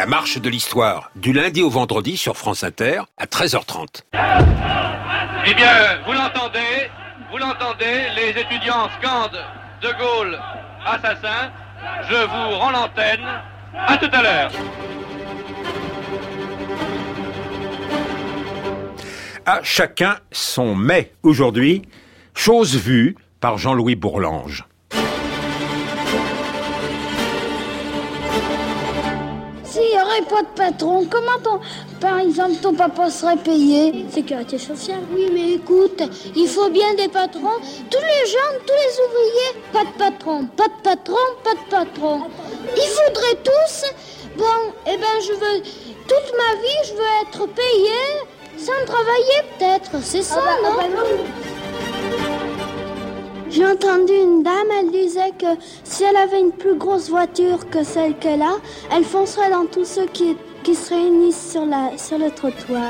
marche de l'histoire, du lundi au vendredi sur France Inter, à 13h30. Eh bien, vous l'entendez, les étudiants scandent De Gaulle, assassin. Je vous rends l'antenne. À tout à l'heure. À chacun son mais. Aujourd'hui, chose vue par Jean-Louis Bourlange. S'il n'y aurait pas de patron, comment par exemple, ton papa serait payé? Sécurité sociale. Oui, mais écoute, il faut bien des patrons. Tous les gens, tous les ouvriers, pas de patron, pas de patron, pas de patron. Ils voudraient tous, toute ma vie, je veux être payé sans travailler peut-être. C'est ça, non? J'ai entendu une dame, elle disait que si elle avait une plus grosse voiture que celle qu'elle a, elle foncerait dans tous ceux qui se réunissent sur le trottoir.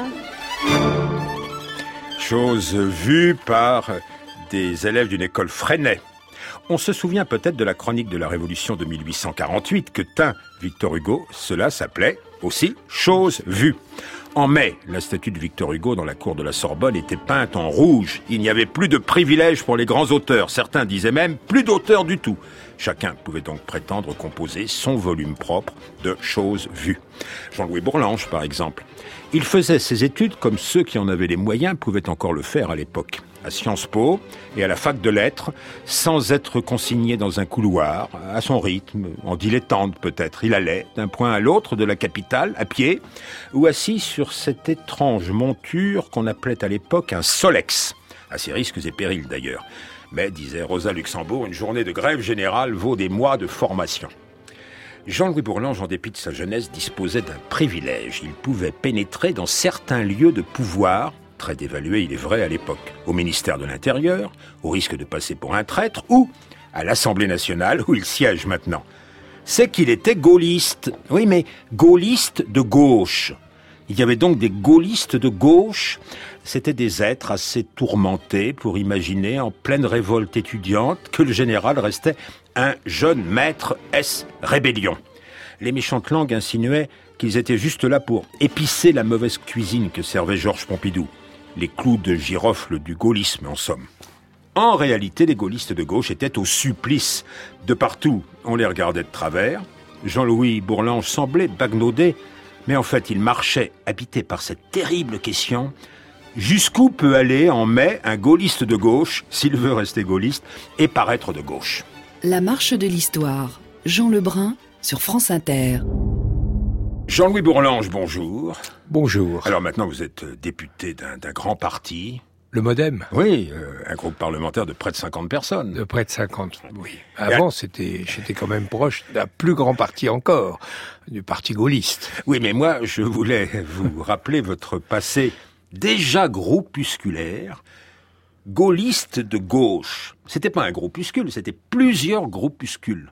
Chose vue par des élèves d'une école Freinet. On se souvient peut-être de la chronique de la Révolution de 1848 que tint Victor Hugo. Cela s'appelait aussi Chose vue. En mai, la statue de Victor Hugo dans la cour de la Sorbonne était peinte en rouge. Il n'y avait plus de privilèges pour les grands auteurs. Certains disaient même plus d'auteurs du tout. Chacun pouvait donc prétendre composer son volume propre de choses vues. Jean-Louis Bourlange, par exemple. Il faisait ses études comme ceux qui en avaient les moyens pouvaient encore le faire à l'époque. À Sciences Po et à la fac de lettres, sans être consigné dans un couloir, à son rythme, en dilettante peut-être. Il allait d'un point à l'autre de la capitale, à pied, ou assis sur cette étrange monture qu'on appelait à l'époque un solex, à ses risques et périls d'ailleurs. Mais, disait Rosa Luxembourg, une journée de grève générale vaut des mois de formation. Jean-Louis Bourlange, en dépit de sa jeunesse, disposait d'un privilège. Il pouvait pénétrer dans certains lieux de pouvoir, très dévalués, il est vrai, à l'époque, au ministère de l'Intérieur, au risque de passer pour un traître, ou à l'Assemblée nationale, où il siège maintenant. C'est qu'il était gaulliste. Oui, mais gaulliste de gauche. Il y avait donc des gaullistes de gauche. C'étaient des êtres assez tourmentés pour imaginer, en pleine révolte étudiante, que le général restait un jeune maître rébellion. Les méchantes langues insinuaient qu'ils étaient juste là pour épicer la mauvaise cuisine que servait Georges Pompidou. Les clous de girofle du gaullisme, en somme. En réalité, les gaullistes de gauche étaient au supplice. De partout, on les regardait de travers. Jean-Louis Bourlange semblait bagnaudé, mais en fait, il marchait, habité par cette terrible question: jusqu'où peut aller en mai un gaulliste de gauche, s'il veut rester gaulliste, et paraître de gauche? La marche de l'histoire. Jean Lebrun sur France Inter. Jean-Louis Bourlange, bonjour. Bonjour. Alors maintenant, vous êtes député d'un grand parti. Le MoDem. Oui, un groupe parlementaire de près de 50 personnes. De près de 50, oui. Avant, j'étais quand même proche d'un plus grand parti encore, du parti gaulliste. Oui, mais moi, je voulais vous rappeler votre passé déjà groupusculaire, gaulliste de gauche. C'était pas un groupuscule, c'était plusieurs groupuscules.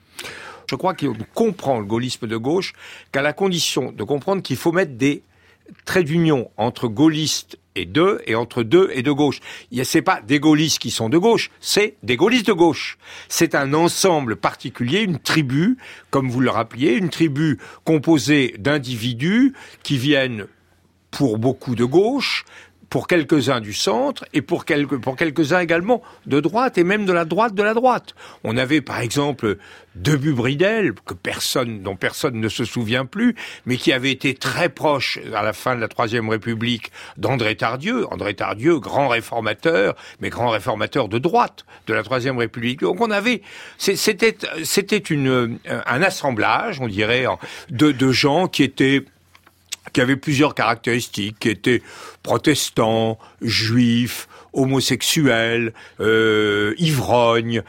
Je crois qu'on comprend le gaullisme de gauche qu'à la condition de comprendre qu'il faut mettre des traits d'union entre gaullistes et entre deux et de gauche. C'est pas des gaullistes qui sont de gauche, c'est des gaullistes de gauche. C'est un ensemble particulier, une tribu, comme vous le rappeliez, une tribu composée d'individus qui viennent pour beaucoup de gauche, pour quelques-uns du centre et pour quelques-uns également de droite et même de la droite. On avait par exemple Debut-Bridel, dont personne ne se souvient plus, mais qui avait été très proche à la fin de la Troisième République d'André Tardieu. André Tardieu, grand réformateur, mais grand réformateur de droite de la Troisième République. Donc c'était un assemblage, on dirait, de gens qui avaient plusieurs caractéristiques, qui étaient protestants, juifs, homosexuels, ivrognes,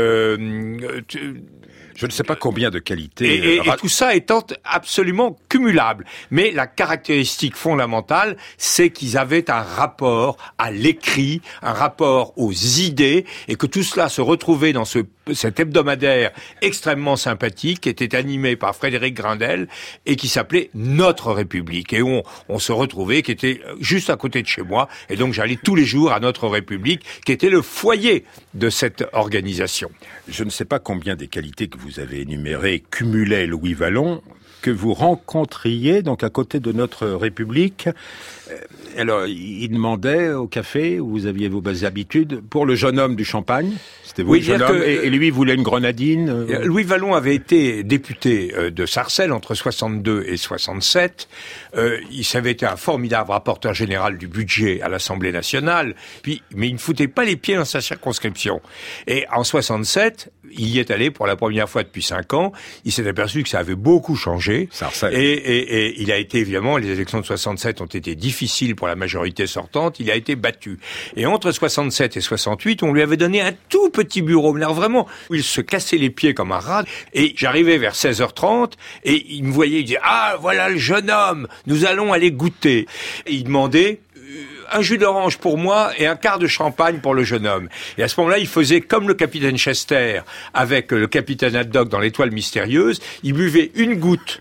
je ne sais pas combien de qualités. Et tout ça étant absolument cumulable. Mais la caractéristique fondamentale, c'est qu'ils avaient un rapport à l'écrit, un rapport aux idées, et que tout cela se retrouvait dans cet hebdomadaire extrêmement sympathique, qui était animé par Frédéric Grindel, et qui s'appelait Notre République. Et on se retrouvait, qui était juste à côté de chez moi, et donc j'allais tous les jours à Notre République, qui était le foyer de cette organisation. Je ne sais pas combien des qualités que vous avez énumérées cumulaient Louis Vallon, que vous rencontriez donc à côté de notre République. Alors, il demandait au café où vous aviez vos bonnes habitudes pour le jeune homme du Champagne. C'était vous, le jeune homme, et lui, il voulait une grenadine. Louis Vallon avait été député de Sarcelles entre 62 et 67. Il avait été un formidable rapporteur général du budget à l'Assemblée nationale. Mais il ne foutait pas les pieds dans sa circonscription. Et en 67, il y est allé pour la première fois depuis 5 ans. Il s'est aperçu que ça avait beaucoup changé. Sarcelles. Et il a été, évidemment, les élections de 67 ont été difficiles pour la majorité sortante. Il a été battu. Et entre 67 et 68, on lui avait donné un tout petit bureau. Mais alors vraiment, où il se cassait les pieds comme un rat. Et j'arrivais vers 16h30 et il me voyait, il disait « Ah, voilà le jeune homme, nous allons aller goûter. » Et il demandait un jus d'orange pour moi et un quart de champagne pour le jeune homme. Et à ce moment-là, il faisait comme le capitaine Chester avec le capitaine Haddock dans l'Étoile mystérieuse. Il buvait une goutte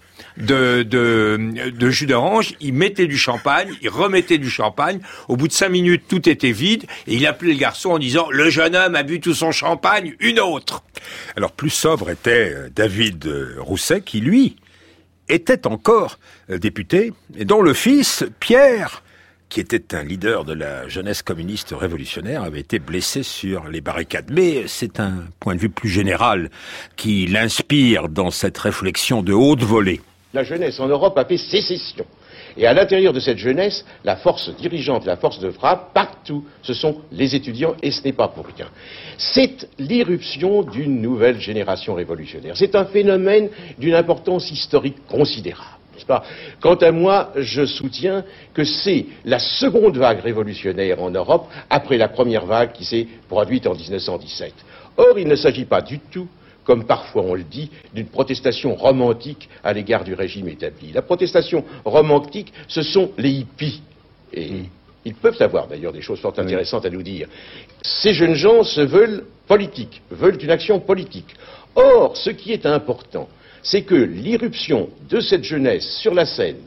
de jus d'orange, il mettait du champagne, il remettait du champagne. Au bout de 5 minutes, tout était vide et il appelait le garçon en disant « Le jeune homme a bu tout son champagne, une autre !» Alors, plus sobre était David Rousset, qui, lui, était encore député, et dont le fils, Pierre, qui était un leader de la jeunesse communiste révolutionnaire, avait été blessé sur les barricades. Mais c'est un point de vue plus général qui l'inspire dans cette réflexion de haute volée. La jeunesse en Europe a fait sécession. Et à l'intérieur de cette jeunesse, la force dirigeante, la force de frappe, partout, ce sont les étudiants, et ce n'est pas pour rien. C'est l'irruption d'une nouvelle génération révolutionnaire. C'est un phénomène d'une importance historique considérable. Quant à moi, je soutiens que c'est la seconde vague révolutionnaire en Europe après la première vague qui s'est produite en 1917. Or, il ne s'agit pas du tout, comme parfois on le dit, d'une protestation romantique à l'égard du régime établi. La protestation romantique, ce sont les hippies. Et ils peuvent avoir d'ailleurs des choses fort intéressantes à nous dire. Ces jeunes gens se veulent politiques, veulent une action politique. Or, ce qui est important, c'est que l'irruption de cette jeunesse sur la scène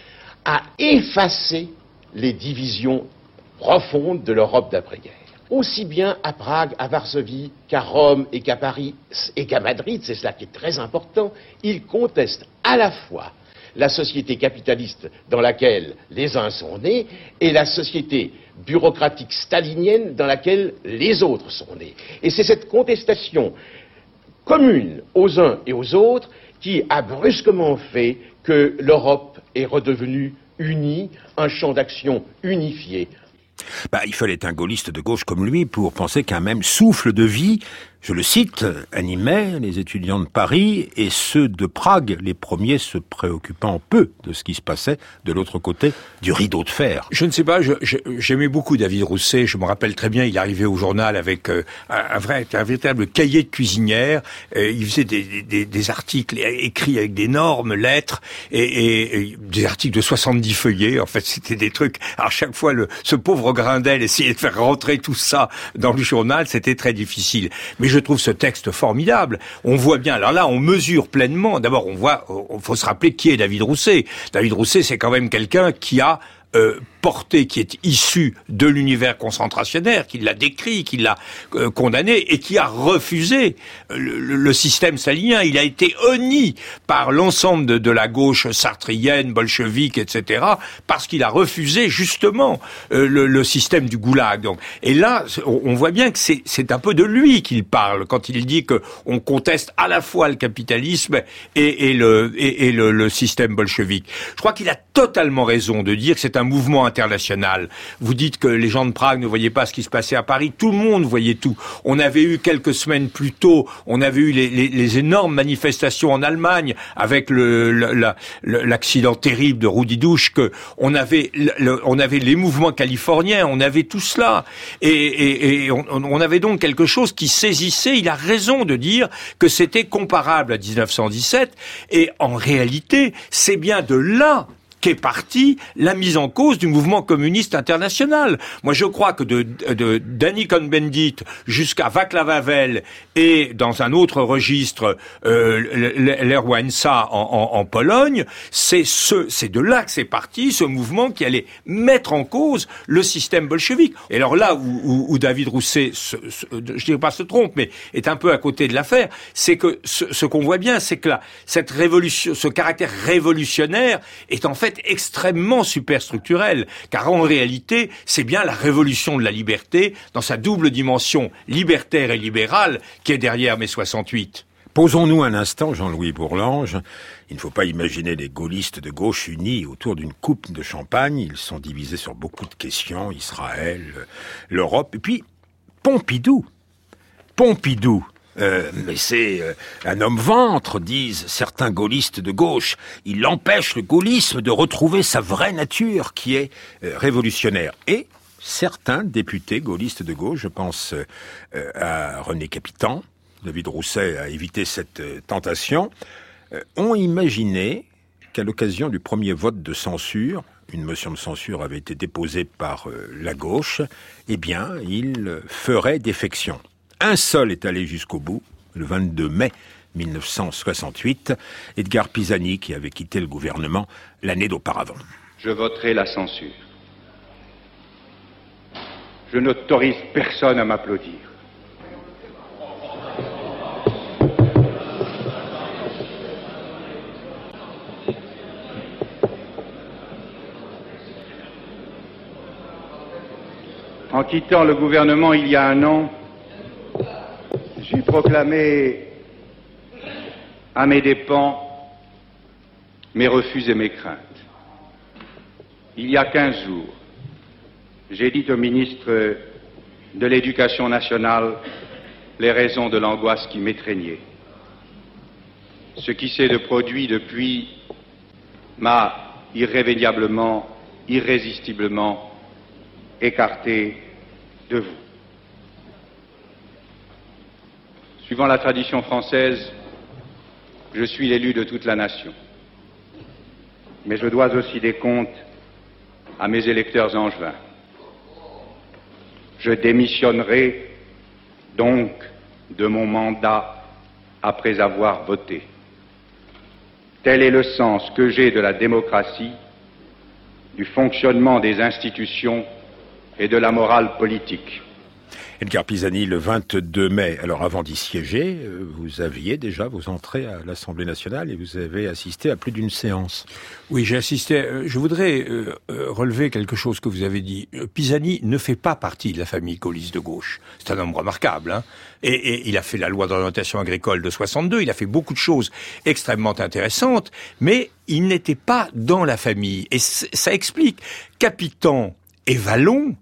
a effacé les divisions profondes de l'Europe d'après-guerre. Aussi bien à Prague, à Varsovie, qu'à Rome et qu'à Paris et qu'à Madrid, c'est cela qui est très important, ils contestent à la fois la société capitaliste dans laquelle les uns sont nés et la société bureaucratique stalinienne dans laquelle les autres sont nés. Et c'est cette contestation commune aux uns et aux autres qui a brusquement fait que l'Europe est redevenue unie, un champ d'action unifié. Il fallait un gaulliste de gauche comme lui pour penser qu'un même souffle de vie, je le cite, animait les étudiants de Paris et ceux de Prague, les premiers se préoccupant peu de ce qui se passait de l'autre côté du rideau de fer. Je ne sais pas, j'aimais beaucoup David Rousset, je me rappelle très bien, il arrivait au journal avec un véritable cahier de cuisinière, il faisait des articles écrits avec d'énormes lettres et des articles de 70 feuillets, en fait c'était des trucs, à chaque fois ce pauvre Grindel essayait de faire rentrer tout ça dans le journal, c'était très difficile. Mais je trouve ce texte formidable. On voit bien, alors là, on mesure pleinement. D'abord, faut se rappeler qui est David Rousset. David Rousset, c'est quand même quelqu'un qui a porté, qui est issu de l'univers concentrationnaire, qui l'a décrit, qui l'a condamné et qui a refusé le système stalinien. Il a été honni par l'ensemble de la gauche sartrienne, bolchevique, etc., parce qu'il a refusé justement le système du goulag. Donc, et là, on voit bien que c'est un peu de lui qu'il parle quand il dit que on conteste à la fois le capitalisme et le système bolchevique. Je crois qu'il a totalement raison de dire que c'est un mouvement international. Vous dites que les gens de Prague ne voyaient pas ce qui se passait à Paris. Tout le monde voyait tout. On avait eu quelques semaines plus tôt, on avait eu les énormes manifestations en Allemagne avec l'accident terrible de Rudi Dutschke. On avait les mouvements californiens. On avait tout cela. Et on avait donc quelque chose qui saisissait. Il a raison de dire que c'était comparable à 1917. Et en réalité, c'est bien de là qu'est partie la mise en cause du mouvement communiste international. Moi, je crois que de Danny Cohn-Bendit jusqu'à Václav Havel et dans un autre registre, Lech Wałęsa en Pologne, c'est de là que c'est parti, ce mouvement qui allait mettre en cause le système bolchevique. Et alors là où David Rousset, je dirais pas se trompe, mais est un peu à côté de l'affaire, c'est que ce qu'on voit bien, c'est que là, cette révolution, ce caractère révolutionnaire est en fait extrêmement superstructurel, car en réalité, c'est bien la révolution de la liberté, dans sa double dimension libertaire et libérale, qui est derrière mai 68. Posons-nous un instant, Jean-Louis Bourlange. Il ne faut pas imaginer les gaullistes de gauche unis autour d'une coupe de champagne. Ils sont divisés sur beaucoup de questions, Israël, l'Europe, et puis Pompidou. Mais c'est un homme-ventre, disent certains gaullistes de gauche. Il empêche le gaullisme de retrouver sa vraie nature, qui est révolutionnaire. Et certains députés gaullistes de gauche, je pense à René Capitan, David Rousset a évité cette tentation, ont imaginé qu'à l'occasion du premier vote de censure, une motion de censure avait été déposée par la gauche, eh bien, ils feraient défection. Un seul est allé jusqu'au bout, le 22 mai 1968, Edgar Pisani, qui avait quitté le gouvernement l'année d'auparavant. Je voterai la censure. Je n'autorise personne à m'applaudir. En quittant le gouvernement il y a un an, j'ai proclamé à mes dépens mes refus et mes craintes. Il y a 15 jours, j'ai dit au ministre de l'Éducation nationale les raisons de l'angoisse qui m'étreignait. Ce qui s'est produit depuis m'a irrémédiablement, irrésistiblement écarté de vous. Suivant la tradition française, je suis l'élu de toute la nation. Mais je dois aussi des comptes à mes électeurs angevins. Je démissionnerai donc de mon mandat après avoir voté. Tel est le sens que j'ai de la démocratie, du fonctionnement des institutions et de la morale politique. Edgar Pisani, le 22 mai, alors avant d'y siéger, vous aviez déjà vos entrées à l'Assemblée nationale et vous avez assisté à plus d'une séance. Oui, j'ai assisté. Je voudrais relever quelque chose que vous avez dit. Pisani ne fait pas partie de la famille gaulliste de gauche. C'est un homme remarquable, hein. Et il a fait la loi d'orientation agricole de 62, il a fait beaucoup de choses extrêmement intéressantes, mais il n'était pas dans la famille. Et ça explique Capitan et Vallon,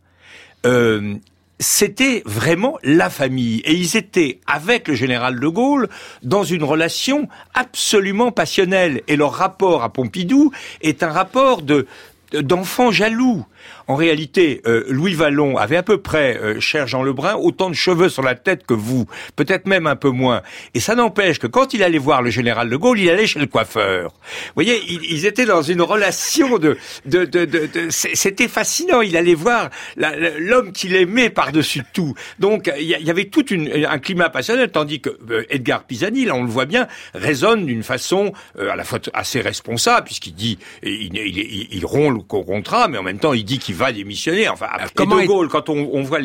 c'était vraiment la famille. Et ils étaient, avec le général de Gaulle, dans une relation absolument passionnelle. Et leur rapport à Pompidou est un rapport d'enfant jaloux. En réalité, Louis Vallon avait à peu près, cher Jean Lebrun, autant de cheveux sur la tête que vous, peut-être même un peu moins. Et ça n'empêche que quand il allait voir le général de Gaulle, il allait chez le coiffeur. Vous voyez, ils étaient dans une relation c'était fascinant. Il allait voir l'homme qu'il aimait par-dessus tout. Donc, il y avait tout un climat passionnel, tandis que Edgar Pisani, là, on le voit bien, raisonne d'une façon à la fois assez responsable, puisqu'il dit, il rompt le contrat, mais en même temps, il dit qu'il va démissionner. Enfin, comment De Gaulle, quand on voit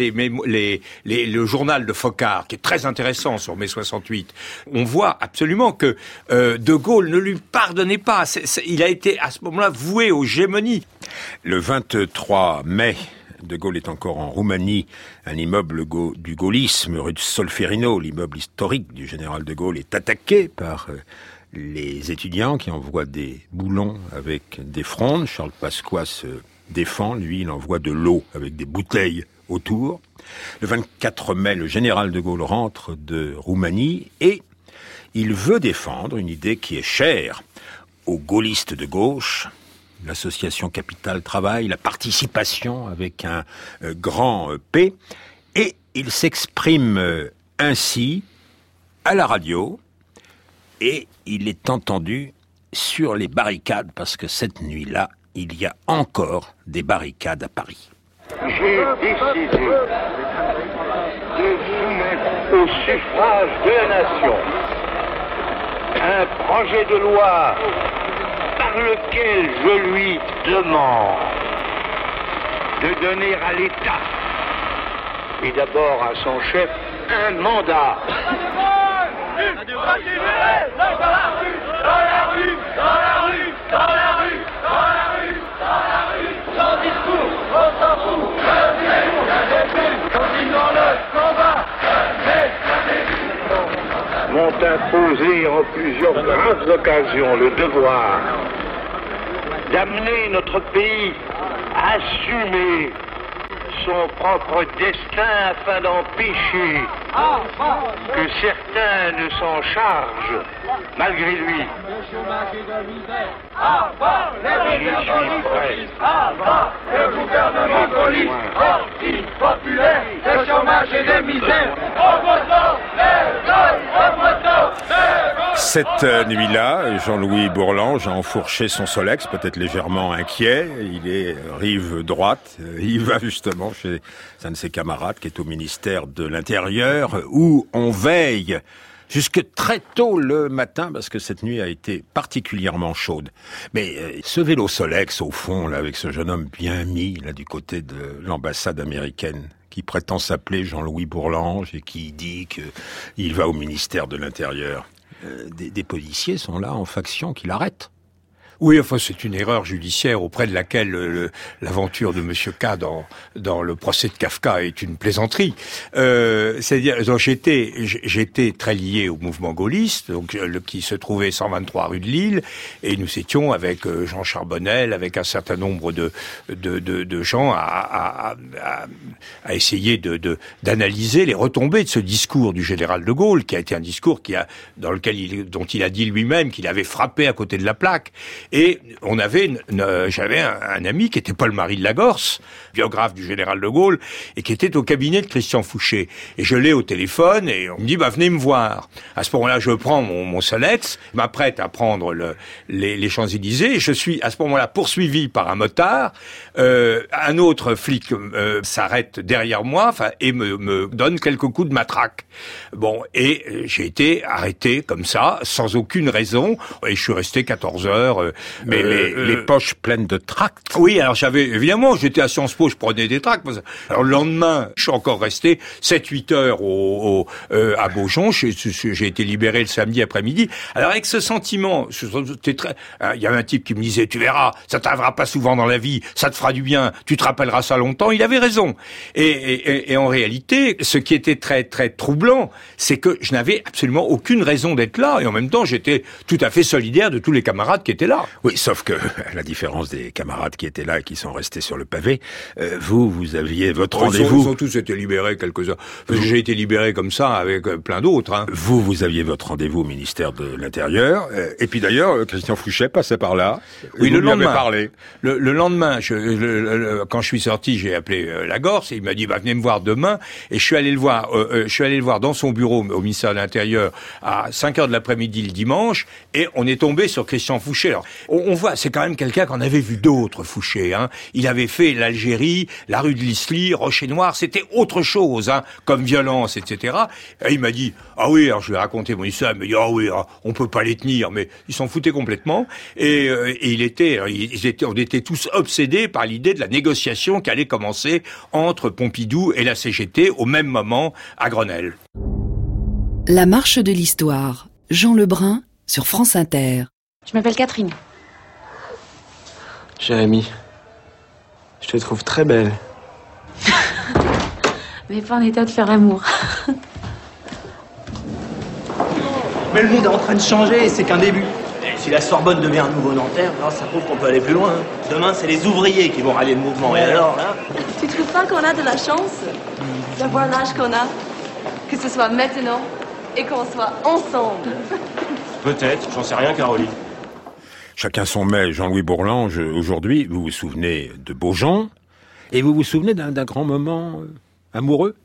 le journal de Foccart, qui est très intéressant sur mai 68, on voit absolument que De Gaulle ne lui pardonnait pas. Il a été à ce moment-là voué aux gémonies. Le 23 mai, De Gaulle est encore en Roumanie. Un immeuble du gaullisme, rue de Solferino, l'immeuble historique du général de Gaulle, est attaqué par les étudiants qui envoient des boulons avec des frondes. Charles Pasqua se défend, lui, il envoie de l'eau avec des bouteilles autour. Le 24 mai, le général de Gaulle rentre de Roumanie et il veut défendre une idée qui est chère aux gaullistes de gauche, l'association Capital Travail, la participation avec un grand P, et il s'exprime ainsi à la radio et il est entendu sur les barricades parce que cette nuit-là, il y a encore des barricades à Paris. J'ai décidé de soumettre au suffrage de la nation un projet de loi par lequel je lui demande de donner à l'État et d'abord à son chef un mandat. Sans discours, on s'en fout. Continuons le combat. M'ont imposé en plusieurs graves occasions le devoir d'amener notre pays à assumer son propre destin afin d'empêcher que certains ne s'en chargent malgré lui. J'y suis prêt. Le gouvernement police anti-populaire, le chômage et les misères. Cette nuit-là, Jean-Louis Bourlange a enfourché son Solex, peut-être légèrement inquiet. Il est rive droite. Il va justement chez un de ses camarades qui est au ministère de l'Intérieur, où on veille jusque très tôt le matin, parce que cette nuit a été particulièrement chaude. Mais ce vélo Solex, au fond, là, avec ce jeune homme bien mis, là, du côté de l'ambassade américaine, qui prétend s'appeler Jean-Louis Bourlange et qui dit qu'il va au ministère de l'Intérieur. Des policiers sont là en faction qui l'arrêtent. Oui, enfin, c'est une erreur judiciaire auprès de laquelle l'aventure de Monsieur K dans le procès de Kafka est une plaisanterie. C'est-à-dire, donc, j'étais très lié au mouvement gaulliste, donc qui se trouvait 123 rue de Lille, et nous étions avec Jean Charbonnel, avec un certain nombre de gens à essayer d'analyser les retombées de ce discours du général de Gaulle, qui a été un discours dont il a dit lui-même qu'il avait frappé à côté de la plaque. Et j'avais un ami qui était Paul Marie de Lagorce, biographe du général de Gaulle, et qui était au cabinet de Christian Fouché. Et je l'ai au téléphone, et on me dit, venez me voir. À ce moment-là, je prends mon Solex, m'apprête à prendre les Champs-Élysées, et je suis à ce moment-là poursuivi par un motard. Un autre flic s'arrête derrière moi, et me donne quelques coups de matraque. Bon, et j'ai été arrêté comme ça, sans aucune raison, et je suis resté 14 heures. Mais les poches pleines de tracts. Oui, alors j'étais à Sciences Po, je prenais des tracts. Alors le lendemain, je suis encore resté 7-8 heures à Beaujon. J'ai été libéré le samedi après-midi. Alors avec ce sentiment, il y avait un type qui me disait, tu verras, ça t'arrivera pas souvent dans la vie, ça te fera du bien, tu te rappelleras ça longtemps. Il avait raison. Et en réalité, ce qui était très très troublant, c'est que je n'avais absolument aucune raison d'être là, et en même temps, j'étais tout à fait solidaire de tous les camarades qui étaient là. Oui, sauf que, à la différence des camarades qui étaient là et qui sont restés sur le pavé, vous aviez votre rendez-vous. Ils ont tous été libérés quelques-heures. J'ai été libéré comme ça avec plein d'autres. Hein. Vous aviez votre rendez-vous au ministère de l'Intérieur. Et puis d'ailleurs, Christian Fouché passait par là. Oui, le lendemain. Parlé. Le lendemain, quand je suis sorti, j'ai appelé Lagorce et il m'a dit, venez me voir demain. Et je suis allé le voir dans son bureau au ministère de l'Intérieur à 5h de l'après-midi le dimanche, et on est tombé sur Christian Fouché. Alors, on voit, c'est quand même quelqu'un qu'on avait vu d'autres, Fouché. Hein. Il avait fait l'Algérie, la rue de l'Isly, Rocher-Noir, c'était autre chose, hein, comme violence, etc. Et il m'a dit, ah oui, alors je lui ai raconté mon histoire, il m'a dit, ah oui, on peut pas les tenir, mais ils s'en foutaient complètement. Et on était tous obsédés par l'idée de la négociation qui allait commencer entre Pompidou et la CGT au même moment à Grenelle. La marche de l'histoire, Jean Lebrun sur France Inter. Je m'appelle Catherine. Jérémy, je te trouve très belle. Mais pas en état de faire l'amour. Mais le monde est en train de changer, c'est qu'un début. Et si la Sorbonne devient un nouveau Nanterre, alors ça prouve qu'on peut aller plus loin. Demain, c'est les ouvriers qui vont rallier le mouvement. Ouais. Et alors, là... Tu trouves pas qu'on a de la chance d'avoir l'âge qu'on a, que ce soit maintenant et qu'on soit ensemble? Peut-être, j'en sais rien, Caroline. Chacun son mais. Jean-Louis Bourlange, aujourd'hui, vous vous souvenez de Beaujon, et vous vous souvenez d'un grand moment amoureux?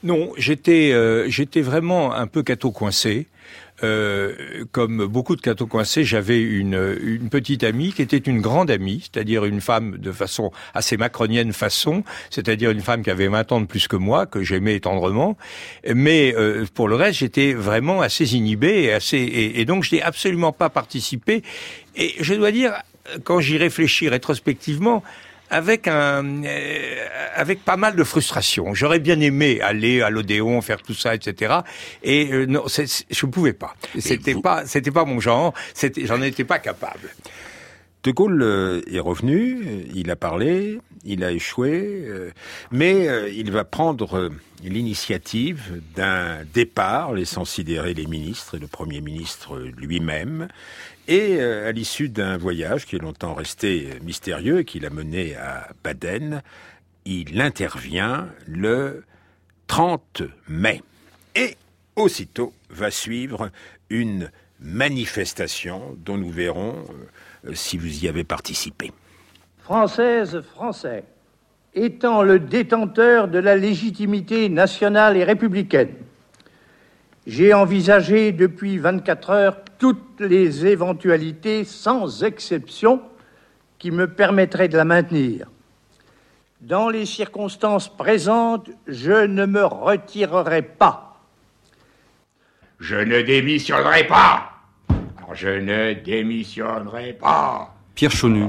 Non, j'étais vraiment un peu cateau coincé. Comme beaucoup de cathos coincés, j'avais une petite amie qui était une grande amie, c'est-à-dire une femme de façon assez macronienne c'est-à-dire une femme qui avait 20 ans de plus que moi, que j'aimais tendrement, mais pour le reste, j'étais vraiment assez inhibé et donc je n'ai absolument pas participé. Et je dois dire, quand j'y réfléchis rétrospectivement, avec pas mal de frustration. J'aurais bien aimé aller à l'Odéon, faire tout ça, etc. Et non, je ne pouvais pas. C'était pas mon genre. J'en étais pas capable. De Gaulle est revenu, il a parlé, il a échoué, mais il va prendre l'initiative d'un départ, laissant sidérer les ministres et le Premier ministre lui-même. Et à l'issue d'un voyage qui est longtemps resté mystérieux et qui l'a mené à Baden, il intervient le 30 mai. Et aussitôt va suivre une manifestation dont nous verrons si vous y avez participé. Française, Français, étant le détenteur de la légitimité nationale et républicaine, j'ai envisagé depuis 24 heures toutes les éventualités, sans exception, qui me permettraient de la maintenir. Dans les circonstances présentes, je ne me retirerai pas. Je ne démissionnerai pas. Alors, je ne démissionnerai pas. Pierre Chaunu.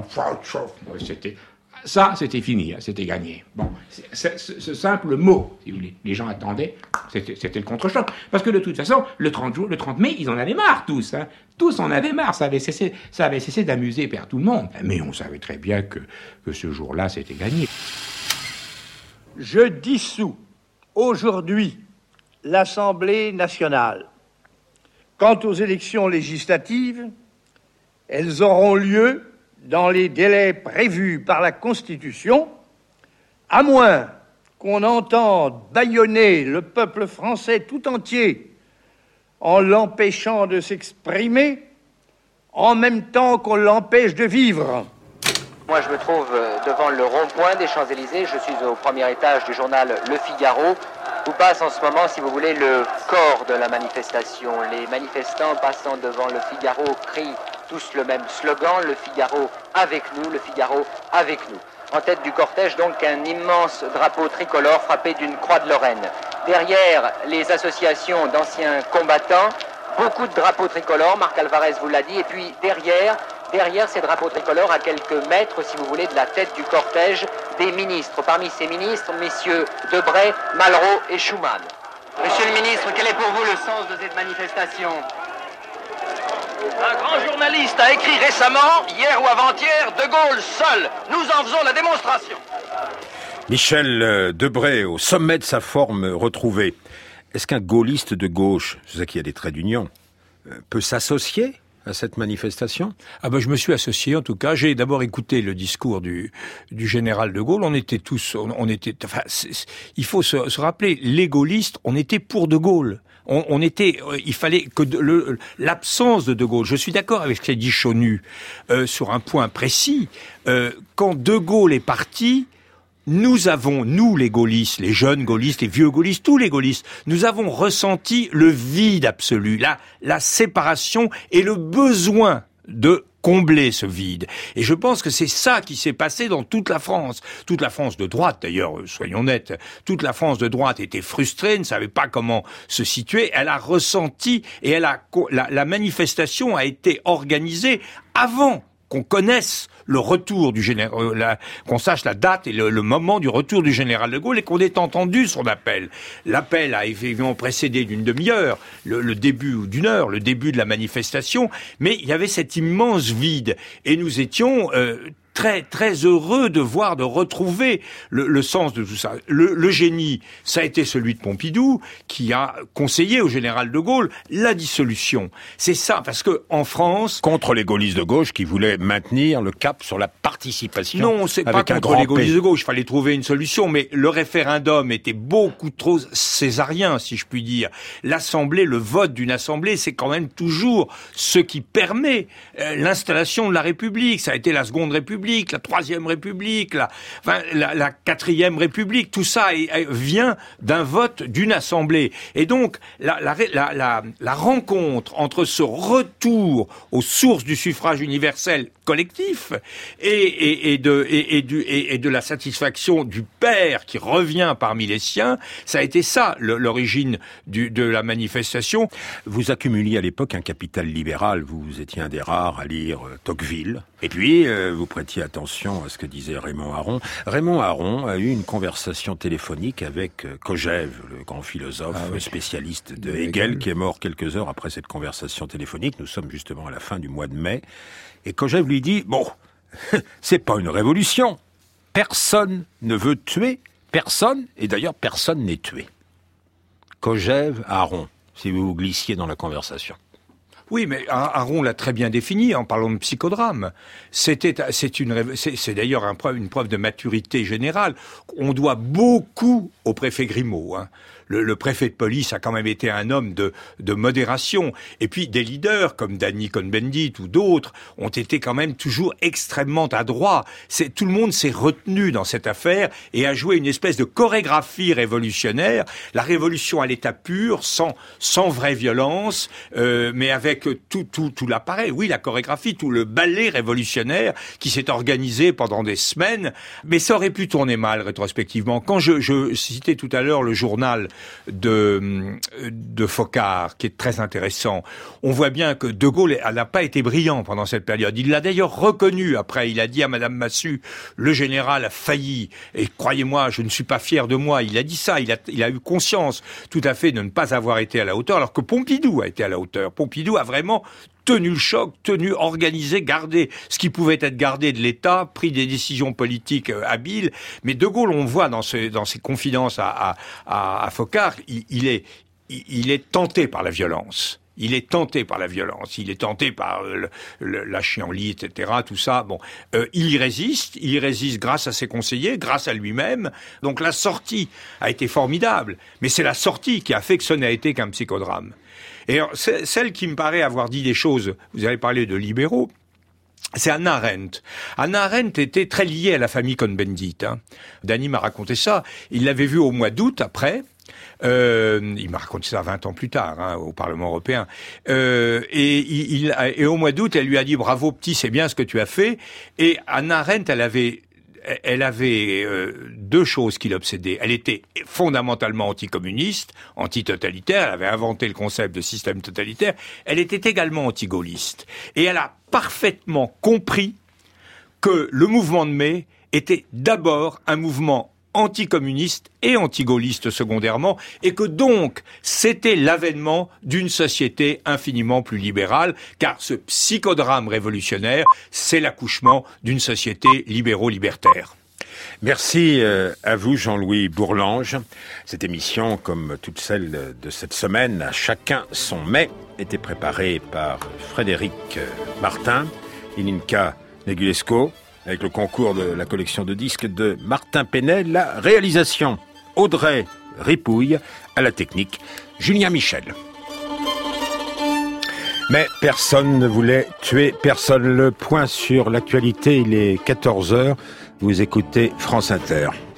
C'était fini, c'était gagné. Bon, ce simple mot, si vous voulez, les gens attendaient, c'était le contre-choc. Parce que de toute façon, le 30 mai, ils en avaient marre tous. Hein. Tous en avaient marre, ça avait cessé d'amuser vers tout le monde. Mais on savait très bien que ce jour-là, c'était gagné. Je dissous aujourd'hui l'Assemblée nationale. Quant aux élections législatives, elles auront lieu dans les délais prévus par la Constitution, à moins qu'on entende bâillonner le peuple français tout entier en l'empêchant de s'exprimer, en même temps qu'on l'empêche de vivre. Moi, je me trouve devant le rond-point des Champs-Élysées. Je suis au premier étage du journal Le Figaro, où passe en ce moment, si vous voulez, le corps de la manifestation. Les manifestants passant devant Le Figaro crient tous le même slogan, Le Figaro avec nous, Le Figaro avec nous. En tête du cortège, donc, un immense drapeau tricolore frappé d'une croix de Lorraine. Derrière, les associations d'anciens combattants, beaucoup de drapeaux tricolores, Marc Alvarez vous l'a dit, et puis derrière ces drapeaux tricolores, à quelques mètres, si vous voulez, de la tête du cortège, des ministres. Parmi ces ministres, messieurs Debray, Malraux et Schumann. Monsieur le ministre, quel est pour vous le sens de cette manifestation ? Un grand journaliste a écrit récemment, hier ou avant-hier, De Gaulle seul. Nous en faisons la démonstration. Michel Debray, au sommet de sa forme retrouvée. Est-ce qu'un gaulliste de gauche, c'est ça qui a des traits d'union, peut s'associer à cette manifestation? Je me suis associé, en tout cas. J'ai d'abord écouté le discours du général de Gaulle. On était tous, il faut se rappeler, les gaullistes, on était pour de Gaulle. Il fallait que l'absence de Gaulle. Je suis d'accord avec ce qu'a dit Chaunu sur un point précis. Quand De Gaulle est parti, nous les gaullistes, les jeunes gaullistes, les vieux gaullistes, tous les gaullistes, nous avons ressenti le vide absolu, la séparation et le besoin de combler ce vide. Et je pense que c'est ça qui s'est passé dans toute la France. Toute la France de droite, d'ailleurs, soyons nets, toute la France de droite était frustrée, ne savait pas comment se situer. Elle a ressenti et la manifestation a été organisée avant qu'on connaisse le retour du général, qu'on sache la date et le moment du retour du général de Gaulle et qu'on ait entendu son appel. L'appel a évidemment précédé d'une demi-heure, le début ou d'une heure, le début de la manifestation, mais il y avait cet immense vide et nous étions très très heureux de retrouver le sens de tout ça. Le génie, ça a été celui de Pompidou, qui a conseillé au général de Gaulle la dissolution. C'est ça, parce que en France, contre les gaullistes de gauche qui voulaient maintenir le cap sur la participation. Non, c'est pas contre les gaullistes de gauche. Il fallait trouver une solution, mais le référendum était beaucoup trop césarien, si je puis dire. L'Assemblée, le vote d'une Assemblée, c'est quand même toujours ce qui permet l'installation de la République. Ça a été la Seconde République. République, la Troisième République, la 4e République, tout ça vient d'un vote d'une assemblée. Et donc, la rencontre entre ce retour aux sources du suffrage universel collectif et de la satisfaction du père qui revient parmi les siens, ça a été ça l'origine de la manifestation. Vous accumuliez à l'époque un capital libéral, vous étiez un des rares à lire Tocqueville, et puis vous prêtiez attention à ce que disait Raymond Aron. Raymond Aron a eu une conversation téléphonique avec Kojève, le grand philosophe spécialiste de Hegel, qui est mort quelques heures après cette conversation téléphonique. Nous sommes justement à la fin du mois de mai. Et Kojève lui dit, bon, c'est pas une révolution. Personne ne veut tuer personne, et d'ailleurs personne n'est tué. Kojève, Aron, si vous vous glissiez dans la conversation. Oui, mais Aron l'a très bien défini en parlant de psychodrame. C'est d'ailleurs une preuve de maturité générale. On doit beaucoup au préfet Grimaud, hein. Le préfet de police a quand même été un homme de modération. Et puis des leaders comme Danny Cohn-Bendit ou d'autres ont été quand même toujours extrêmement adroits. Tout le monde s'est retenu dans cette affaire et a joué une espèce de chorégraphie révolutionnaire. La révolution à l'état pur, sans vraie violence, mais avec tout l'appareil. Oui, la chorégraphie, tout le ballet révolutionnaire qui s'est organisé pendant des semaines. Mais ça aurait pu tourner mal rétrospectivement. Quand je citais tout à l'heure le journal de Focard, qui est très intéressant. On voit bien que De Gaulle n'a pas été brillant pendant cette période. Il l'a d'ailleurs reconnu après. Il a dit à Madame Massu, le général a failli. Et croyez-moi, je ne suis pas fier de moi. Il a dit ça. Il a eu conscience tout à fait de ne pas avoir été à la hauteur, alors que Pompidou a été à la hauteur. Pompidou a vraiment tenu le choc, organisé, gardé ce qui pouvait être gardé de l'État, pris des décisions politiques habiles. Mais De Gaulle, on voit dans ses confidences à Focard, il est tenté par la violence. Il est tenté par la violence, il est tenté par la chienlit, etc., tout ça. Bon, il y résiste grâce à ses conseillers, grâce à lui-même. Donc la sortie a été formidable, mais c'est la sortie qui a fait que ce n'a été qu'un psychodrame. Et alors, celle qui me paraît avoir dit des choses, vous avez parlé de libéraux, c'est Hannah Arendt. Hannah Arendt était très liée à la famille Cohn-Bendit. Hein. Danny m'a raconté ça. Il l'avait vue au mois d'août après. Il m'a raconté ça 20 ans plus tard, hein, au Parlement européen. Et au mois d'août, elle lui a dit « Bravo petit, c'est bien ce que tu as fait ». Et Hannah Arendt, elle avait deux choses qui l'obsédaient. Elle était fondamentalement anticommuniste, antitotalitaire, elle avait inventé le concept de système totalitaire, elle était également anti-gaulliste. Et elle a parfaitement compris que le mouvement de mai était d'abord un mouvement anticommuniste et anti-gaulliste secondairement, et que donc c'était l'avènement d'une société infiniment plus libérale, car ce psychodrame révolutionnaire, c'est l'accouchement d'une société libéraux-libertaire. Merci à vous, Jean-Louis Bourlange. Cette émission, comme toutes celles de cette semaine, à chacun son mai, était préparée par Frédéric Martin, Ilinka Negulesco, avec le concours de la collection de disques de Martin Penel, la réalisation Audrey Ripouille, à la technique Julien Michel. Mais personne ne voulait tuer personne. Le point sur l'actualité, il est 14h. Vous écoutez France Inter.